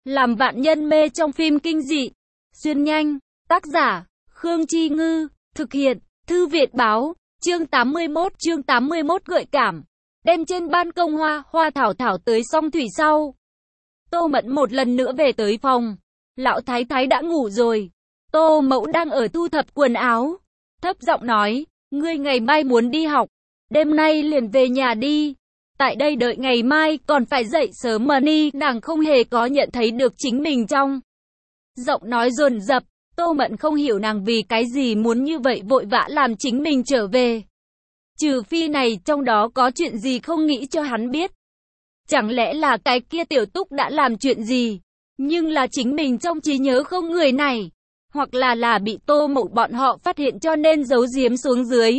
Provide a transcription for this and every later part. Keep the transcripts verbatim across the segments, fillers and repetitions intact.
Làm vạn nhân mê trong phim kinh dị. Xuyên nhanh. Tác giả, Khương Chi Ngư. Thực hiện, Thư Việt Báo. Chương tám mươi mốt, chương tám mươi mốt gợi cảm. Đêm trên ban công hoa, hoa thảo thảo tới song thủy sau. Tô Mẫn một lần nữa về tới phòng. Lão thái thái đã ngủ rồi. Tô Mẫu đang ở thu thập quần áo. Thấp giọng nói, ngươi ngày mai muốn đi học. Đêm nay liền về nhà đi. Tại đây đợi ngày mai còn phải dậy sớm mà ni. Nàng không hề có nhận thấy được chính mình trong giọng nói dồn dập. Tô Mẫn không hiểu nàng vì cái gì muốn như vậy vội vã làm chính mình trở về. Trừ phi này trong đó có chuyện gì không nghĩ cho hắn biết. Chẳng lẽ là cái kia tiểu túc đã làm chuyện gì, nhưng là chính mình trong trí nhớ không người này. Hoặc là là bị Tô Mậu bọn họ phát hiện cho nên giấu giếm xuống dưới.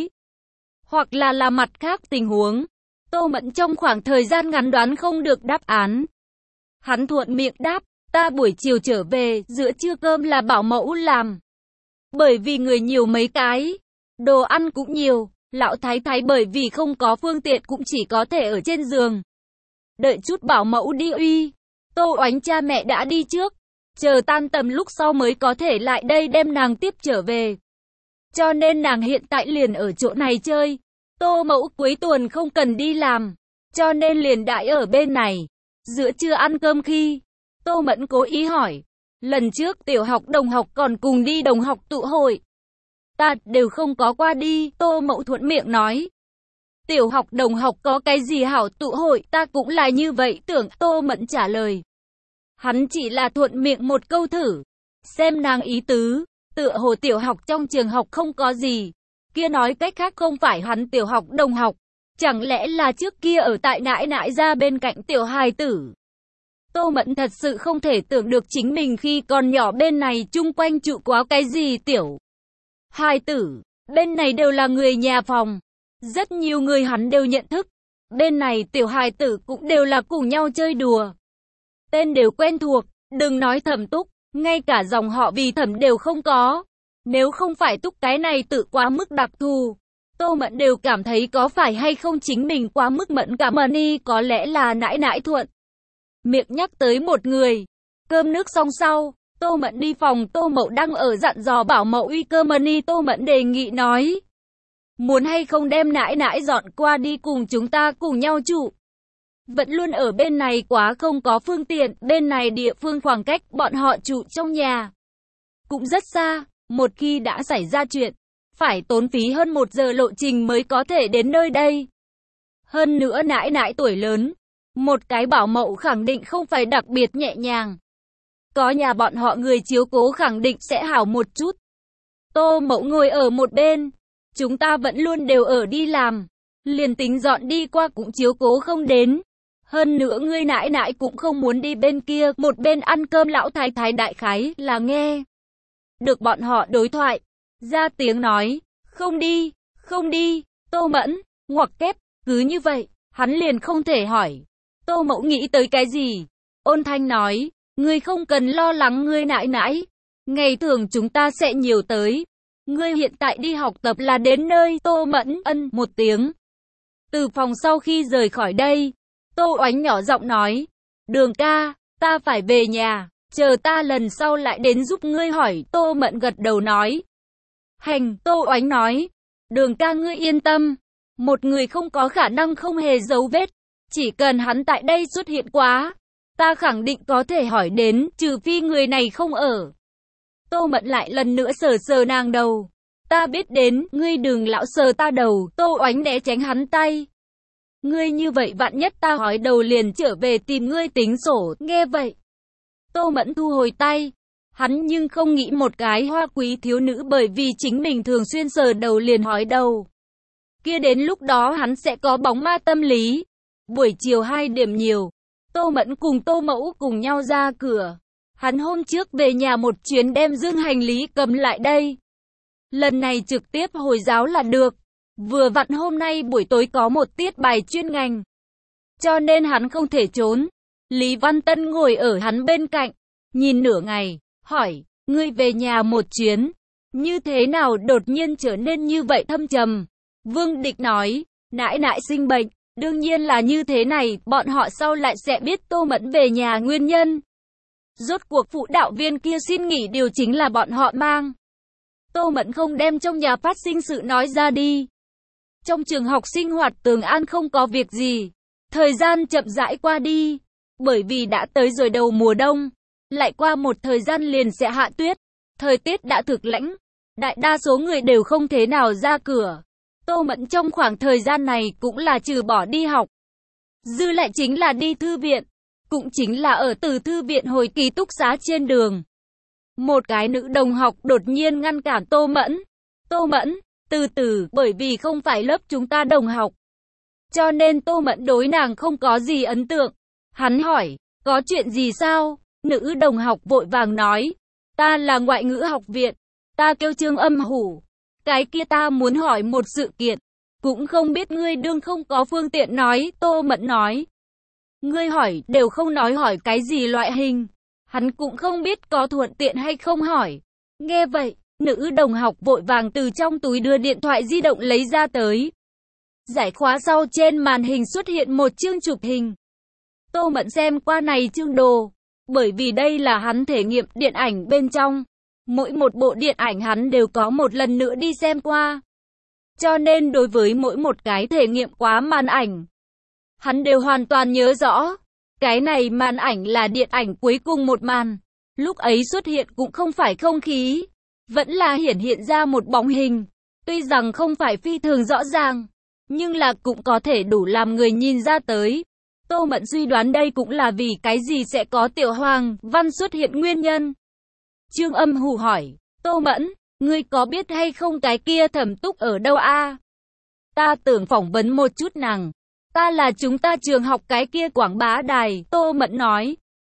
Hoặc là là mặt khác tình huống. Tô Mẫn trong khoảng thời gian ngắn đoán không được đáp án. Hắn thuận miệng đáp, ta buổi chiều trở về, giữa trưa cơm là bảo mẫu làm. Bởi vì người nhiều mấy cái, đồ ăn cũng nhiều, lão thái thái bởi vì không có phương tiện cũng chỉ có thể ở trên giường. Đợi chút bảo mẫu đi uy. Tô Oánh cha mẹ đã đi trước, chờ tan tầm lúc sau mới có thể lại đây đem nàng tiếp trở về. Cho nên nàng hiện tại liền ở chỗ này chơi. Tô Mẫu cuối tuần không cần đi làm, cho nên liền đãi ở bên này. Giữa trưa ăn cơm khi, Tô Mẫn cố ý hỏi, lần trước tiểu học đồng học còn cùng đi đồng học tụ hội. Ta đều không có qua đi, Tô Mẫu thuận miệng nói. Tiểu học đồng học có cái gì hảo tụ hội, ta cũng là như vậy tưởng, Tô Mẫn trả lời. Hắn chỉ là thuận miệng một câu thử, xem nàng ý tứ, tựa hồ tiểu học trong trường học không có gì. Kia nói cách khác không phải hắn tiểu học đồng học, chẳng lẽ là trước kia ở tại nãi nãi ra bên cạnh tiểu hài tử. Tô Mẫn thật sự không thể tưởng được chính mình khi còn nhỏ bên này chung quanh trụ quá cái gì tiểu hài tử, bên này đều là người nhà phòng, rất nhiều người hắn đều nhận thức, bên này tiểu hài tử cũng đều là cùng nhau chơi đùa. Tên đều quen thuộc, đừng nói Thẩm Túc, ngay cả dòng họ vì Thẩm đều không có. Nếu không phải Túc cái này tự quá mức đặc thù, Tô Mẫn đều cảm thấy có phải hay không chính mình quá mức mẫn cảm mà ni, có lẽ là nãi nãi thuận miệng nhắc tới một người. Cơm nước xong sau, Tô Mẫn đi phòng, Tô Mậu đang ở dặn dò bảo mẫu uy cơm mà ni. Tô Mẫn đề nghị nói, muốn hay không đem nãi nãi dọn qua đi cùng chúng ta cùng nhau trụ. Vẫn luôn ở bên này quá không có phương tiện, bên này địa phương khoảng cách bọn họ trụ trong nhà cũng rất xa. Một khi đã xảy ra chuyện, phải tốn phí hơn một giờ lộ trình mới có thể đến nơi đây. Hơn nữa nãi nãi tuổi lớn, một cái bảo mẫu khẳng định không phải đặc biệt nhẹ nhàng. Có nhà bọn họ người chiếu cố khẳng định sẽ hảo một chút. Tô Mẫu ngồi ở một bên, chúng ta vẫn luôn đều ở đi làm, liền tính dọn đi qua cũng chiếu cố không đến. Hơn nữa ngươi nãi nãi cũng không muốn đi bên kia, một bên ăn cơm lão thái thái đại khái là nghe được bọn họ đối thoại, ra tiếng nói, không đi, không đi. Tô Mẫn, ngoặc kép, cứ như vậy, hắn liền không thể hỏi. Tô Mẫu nghĩ tới cái gì? Ôn thanh nói, ngươi không cần lo lắng ngươi nãi nãi, ngày thường chúng ta sẽ nhiều tới. Ngươi hiện tại đi học tập là đến nơi. Tô Mẫn ân một tiếng. Từ phòng sau khi rời khỏi đây, Tô Oánh nhỏ giọng nói, Đường ca, ta phải về nhà. Chờ ta lần sau lại đến giúp ngươi hỏi. Tô Mẫn gật đầu nói. Hành. Tô Oánh nói. Đường ca ngươi yên tâm. Một người không có khả năng không hề dấu vết. Chỉ cần hắn tại đây xuất hiện quá, ta khẳng định có thể hỏi đến, trừ phi người này không ở. Tô Mẫn lại lần nữa sờ sờ nàng đầu. Ta biết đến, ngươi đừng lão sờ ta đầu. Tô Oánh né tránh hắn tay. Ngươi như vậy vạn nhất ta hỏi đầu liền trở về tìm ngươi tính sổ. Nghe vậy, Tô Mẫn thu hồi tay. Hắn nhưng không nghĩ một cái hoa quý thiếu nữ bởi vì chính mình thường xuyên sờ đầu liền hỏi đầu. Kia đến lúc đó hắn sẽ có bóng ma tâm lý. Buổi chiều hai điểm nhiều, Tô Mẫn cùng Tô Mẫu cùng nhau ra cửa. Hắn hôm trước về nhà một chuyến đem dương hành lý cầm lại đây. Lần này trực tiếp hồi giáo là được. Vừa vặn hôm nay buổi tối có một tiết bài chuyên ngành, cho nên hắn không thể trốn. Lý Văn Tân ngồi ở hắn bên cạnh, nhìn nửa ngày, hỏi, ngươi về nhà một chuyến, như thế nào đột nhiên trở nên như vậy thâm trầm? Vương Địch nói, nãi nãi sinh bệnh, đương nhiên là như thế này, bọn họ sau lại sẽ biết Tô Mẫn về nhà nguyên nhân. Rốt cuộc phụ đạo viên kia xin nghỉ điều chính là bọn họ mang. Tô Mẫn không đem trong nhà phát sinh sự nói ra đi. Trong trường học sinh hoạt Tường An không có việc gì. Thời gian chậm rãi qua đi. Bởi vì đã tới rồi đầu mùa đông. Lại qua một thời gian liền sẽ hạ tuyết. Thời tiết đã thực lãnh. Đại đa số người đều không thế nào ra cửa. Tô Mẫn trong khoảng thời gian này cũng là trừ bỏ đi học. Dư lại chính là đi thư viện. Cũng chính là ở từ thư viện hồi ký túc xá trên đường. Một cái nữ đồng học đột nhiên ngăn cản Tô Mẫn. Tô Mẫn, từ từ, bởi vì không phải lớp chúng ta đồng học. Cho nên Tô Mẫn đối nàng không có gì ấn tượng. Hắn hỏi, có chuyện gì sao? Nữ đồng học vội vàng nói, ta là ngoại ngữ học viện, ta kêu Trương Âm Hủ. Cái kia ta muốn hỏi một sự kiện, cũng không biết ngươi đương không có phương tiện nói. Tô Mẫn nói, ngươi hỏi đều không nói hỏi cái gì loại hình. Hắn cũng không biết có thuận tiện hay không hỏi. Nghe vậy, nữ đồng học vội vàng từ trong túi đưa điện thoại di động lấy ra tới. Giải khóa sau trên màn hình xuất hiện một chương chụp hình. Tô Mẫn xem qua này chương đồ, bởi vì đây là hắn thể nghiệm điện ảnh bên trong. Mỗi một bộ điện ảnh hắn đều có một lần nữa đi xem qua. Cho nên đối với mỗi một cái thể nghiệm quá màn ảnh, hắn đều hoàn toàn nhớ rõ. Cái này màn ảnh là điện ảnh cuối cùng một màn. Lúc ấy xuất hiện cũng không phải không khí, vẫn là hiển hiện ra một bóng hình. Tuy rằng không phải phi thường rõ ràng, nhưng là cũng có thể đủ làm người nhìn ra tới. Tô Mẫn suy đoán đây cũng là vì cái gì sẽ có Tiểu Hoàng Văn xuất hiện nguyên nhân. Trương Âm Hủ hỏi, Tô Mẫn, ngươi có biết hay không cái kia Thẩm Túc ở đâu a? Ta tưởng phỏng vấn một chút nàng. Ta là chúng ta trường học cái kia quảng bá đài. Tô Mẫn nói,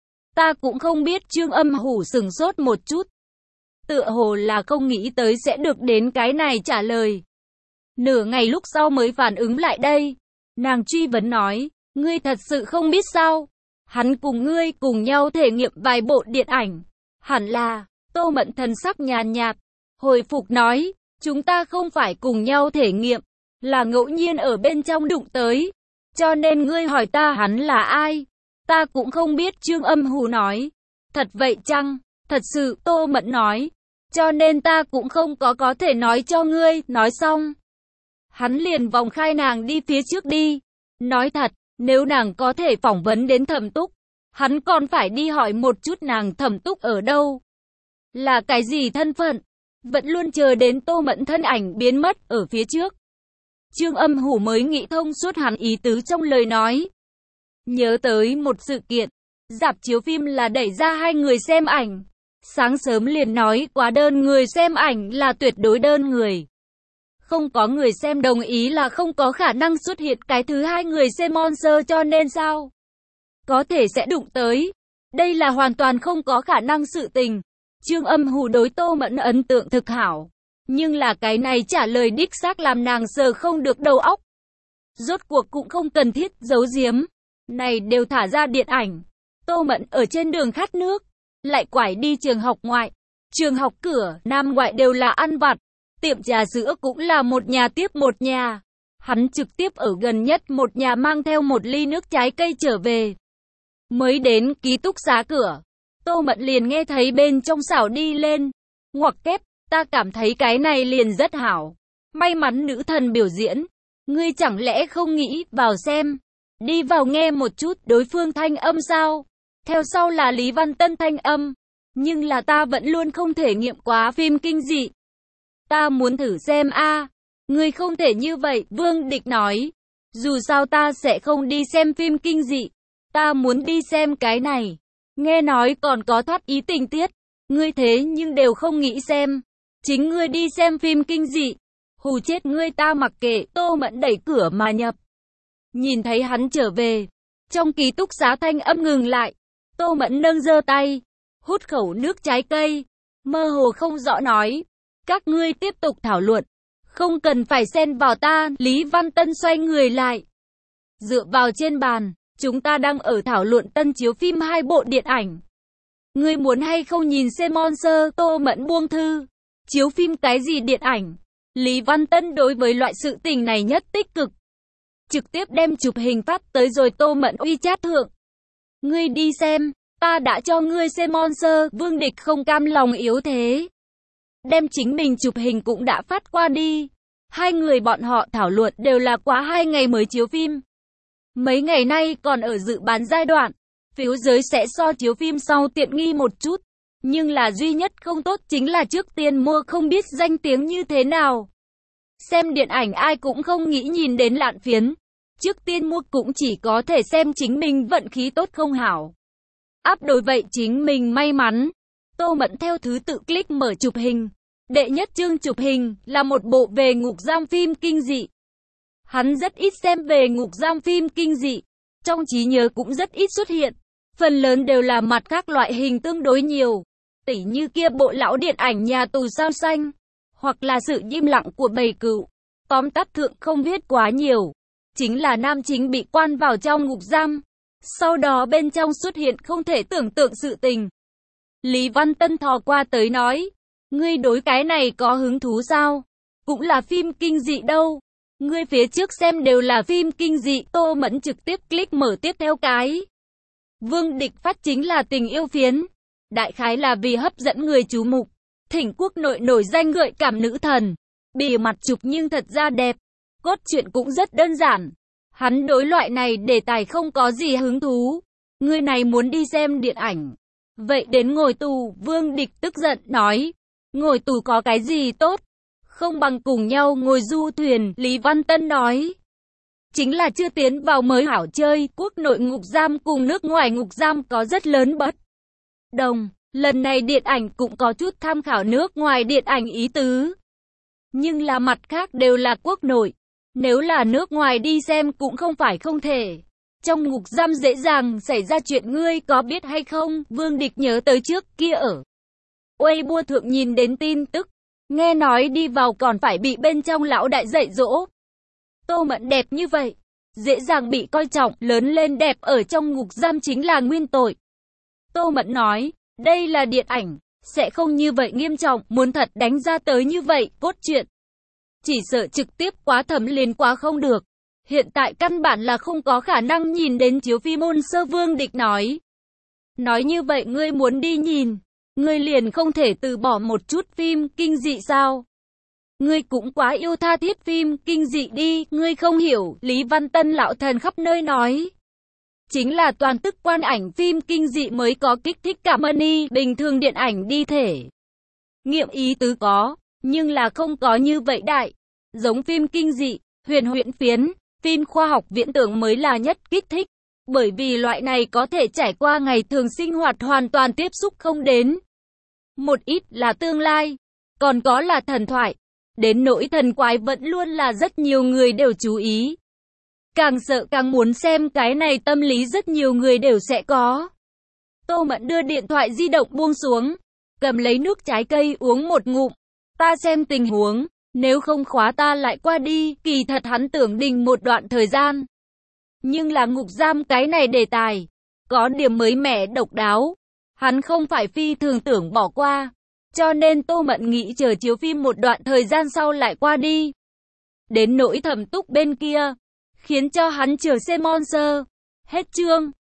ta cũng không biết. Trương Âm Hủ sừng sốt một chút, tựa hồ là không nghĩ tới sẽ được đến cái này trả lời. Nửa ngày lúc sau mới phản ứng lại đây. Nàng truy vấn nói, ngươi thật sự không biết sao? Hắn cùng ngươi cùng nhau thể nghiệm vài bộ điện ảnh. Hẳn là. Tô Mẫn thần sắc nhàn nhạt, hồi phục nói, chúng ta không phải cùng nhau thể nghiệm, là ngẫu nhiên ở bên trong đụng tới. Cho nên ngươi hỏi ta hắn là ai? Ta cũng không biết. Trương Âm Hủ nói, thật vậy chăng? Thật sự. Tô Mẫn nói, cho nên ta cũng không có có thể nói cho ngươi. Nói xong, hắn liền vòng khai nàng đi phía trước đi. Nói thật, nếu nàng có thể phỏng vấn đến Thẩm Túc, hắn còn phải đi hỏi một chút nàng Thẩm Túc ở đâu, là cái gì thân phận. Vẫn luôn chờ đến Tô Mẫn thân ảnh biến mất ở phía trước, Trương Âm Hủ mới nghĩ thông suốt hắn ý tứ trong lời nói. Nhớ tới một sự kiện, rạp chiếu phim là đẩy ra hai người xem ảnh. Sáng sớm liền nói quá đơn người xem ảnh là tuyệt đối đơn người. Không có người xem đồng ý là không có khả năng xuất hiện cái thứ hai người xem monster, cho nên sao? Có thể sẽ đụng tới. Đây là hoàn toàn không có khả năng sự tình. Trương Âm Hủ đối Tô Mẫn ấn tượng thực hảo. Nhưng là cái này trả lời đích xác làm nàng sờ không được đầu óc. Rốt cuộc cũng không cần thiết giấu giếm. Này đều thả ra điện ảnh. Tô Mẫn ở trên đường khát nước, lại quải đi trường học ngoại. Trường học cửa, nam ngoại đều là ăn vặt. Tiệm trà sữa cũng là một nhà tiếp một nhà. Hắn trực tiếp ở gần nhất một nhà mang theo một ly nước trái cây trở về. Mới đến ký túc xá cửa, Tô Mẫn liền nghe thấy bên trong xảo đi lên. Ngoặc kép, ta cảm thấy cái này liền rất hảo. May mắn nữ thần biểu diễn. Ngươi chẳng lẽ không nghĩ vào xem? Đi vào nghe một chút đối phương thanh âm sao? Theo sau là Lý Văn Tân thanh âm. Nhưng là ta vẫn luôn không thể nghiệm quá phim kinh dị. Ta muốn thử xem a. À. Ngươi không thể như vậy, Vương Địch nói. Dù sao ta sẽ không đi xem phim kinh dị. Ta muốn đi xem cái này. Nghe nói còn có thoát ý tình tiết. Ngươi thế nhưng đều không nghĩ xem. Chính ngươi đi xem phim kinh dị. Hù chết ngươi ta mặc kệ. Tô Mẫn đẩy cửa mà nhập. Nhìn thấy hắn trở về. Trong ký túc xá thanh âm ngừng lại. Tô Mẫn nâng giơ tay. Hút khẩu nước trái cây. Mơ hồ không rõ nói. Các ngươi tiếp tục thảo luận. Không cần phải xen vào ta. Lý Văn Tân xoay người lại. Dựa vào trên bàn. Chúng ta đang ở thảo luận tân chiếu phim hai bộ điện ảnh. Ngươi muốn hay không nhìn xem monster? Tô Mẫn buông thư. Chiếu phim cái gì điện ảnh? Lý Văn Tân đối với loại sự tình này nhất tích cực. Trực tiếp đem chụp hình phát tới rồi Tô Mẫn WeChat thượng. Ngươi đi xem, Ta đã cho ngươi xem monster, Vương Địch không cam lòng yếu thế. Đem chính mình chụp hình cũng đã phát qua đi. Hai người bọn họ thảo luận đều là quá hai ngày mới chiếu phim. Mấy ngày nay còn ở dự bán giai đoạn. Phiếu giới sẽ so chiếu phim sau tiện nghi một chút. Nhưng là duy nhất không tốt chính là trước tiên mua không biết danh tiếng như thế nào. Xem điện ảnh ai cũng không nghĩ nhìn đến lạn phiến. Trước tiên mua cũng chỉ có thể xem chính mình vận khí tốt không hảo. Áp đối vậy chính mình may mắn. Tô Mẫn theo thứ tự click mở chụp hình. Đệ nhất chương chụp hình là một bộ về ngục giam phim kinh dị. Hắn rất ít xem về ngục giam phim kinh dị. Trong trí nhớ cũng rất ít xuất hiện. Phần lớn đều là mặt khác loại hình tương đối nhiều. Tỉ như kia bộ lão điện ảnh Nhà tù sao xanh. Hoặc là sự im lặng của bầy cừu. Tóm tắt thượng không viết quá nhiều. Chính là nam chính bị quan vào trong ngục giam. Sau đó bên trong xuất hiện không thể tưởng tượng sự tình. Lý Văn Tân thò qua tới nói. Ngươi đối cái này có hứng thú sao? Cũng là phim kinh dị đâu. Ngươi phía trước xem đều là phim kinh dị. Tô Mẫn trực tiếp click mở tiếp theo cái. Vương Địch phát chính là tình yêu phiến. Đại khái là vì hấp dẫn người chú mục. Thỉnh quốc nội nổi danh gợi cảm nữ thần. Bìa mặt chụp nhưng thật ra đẹp. Cốt truyện cũng rất đơn giản. Hắn đối loại này đề tài không có gì hứng thú. Người này muốn đi xem điện ảnh. Vậy đến ngồi tù, Vương Địch tức giận nói. Ngồi tù có cái gì tốt? Không bằng cùng nhau ngồi du thuyền, Lý Văn Tân nói. Chính là chưa tiến vào mới hảo chơi, quốc nội ngục giam cùng nước ngoài ngục giam có rất lớn bất đồng. Lần này điện ảnh cũng có chút tham khảo nước ngoài điện ảnh ý tứ. Nhưng là mặt khác đều là quốc nội. Nếu là nước ngoài đi xem cũng không phải không thể. Trong ngục giam dễ dàng xảy ra chuyện ngươi có biết hay không? Vương Địch nhớ tới trước kia ở Weibo thượng nhìn đến tin tức. Nghe nói đi vào còn phải bị bên trong lão đại dạy dỗ. Tô Mẫn đẹp như vậy. Dễ dàng bị coi trọng, lớn lên đẹp ở trong ngục giam chính là nguyên tội. Tô Mẫn nói, đây là điện ảnh. Sẽ không như vậy nghiêm trọng, muốn thật đánh ra tới như vậy, cốt truyện. Chỉ sợ trực tiếp quá thẩm liền quá không được. Hiện tại căn bản là không có khả năng nhìn đến chiếu phim môn sơ. Vương Địch nói. Nói như vậy ngươi muốn đi nhìn. Ngươi liền không thể từ bỏ một chút phim kinh dị sao? Ngươi cũng quá yêu tha thiết phim kinh dị đi. Ngươi không hiểu, Lý Văn Tân lão thần khắp nơi nói. Chính là toàn tức quan ảnh phim kinh dị mới có kích thích cảm ơn y. Bình thường điện ảnh đi thể nghiệm ý tứ có. Nhưng là không có như vậy đại. Giống phim kinh dị, huyền huyễn phiến, phim khoa học viễn tưởng mới là nhất kích thích. Bởi vì loại này có thể trải qua ngày thường sinh hoạt hoàn toàn tiếp xúc không đến. Một ít là tương lai, còn có là thần thoại. Đến nỗi thần quái vẫn luôn là rất nhiều người đều chú ý. Càng sợ càng muốn xem cái này tâm lý rất nhiều người đều sẽ có. Tô Mẫn đưa điện thoại di động buông xuống, cầm lấy nước trái cây uống một ngụm. Ta xem tình huống, nếu không khóa ta lại qua đi, kỳ thật hắn tưởng đình một đoạn thời gian. Nhưng là ngục giam cái này đề tài, có điểm mới mẻ độc đáo. Hắn không phải phi thường tưởng bỏ qua, cho nên Tô Mẫn nghĩ chờ chiếu phim một đoạn thời gian sau lại qua đi. Đến nỗi Thẩm Túc bên kia, khiến cho hắn chờ xem monster. Hết chương.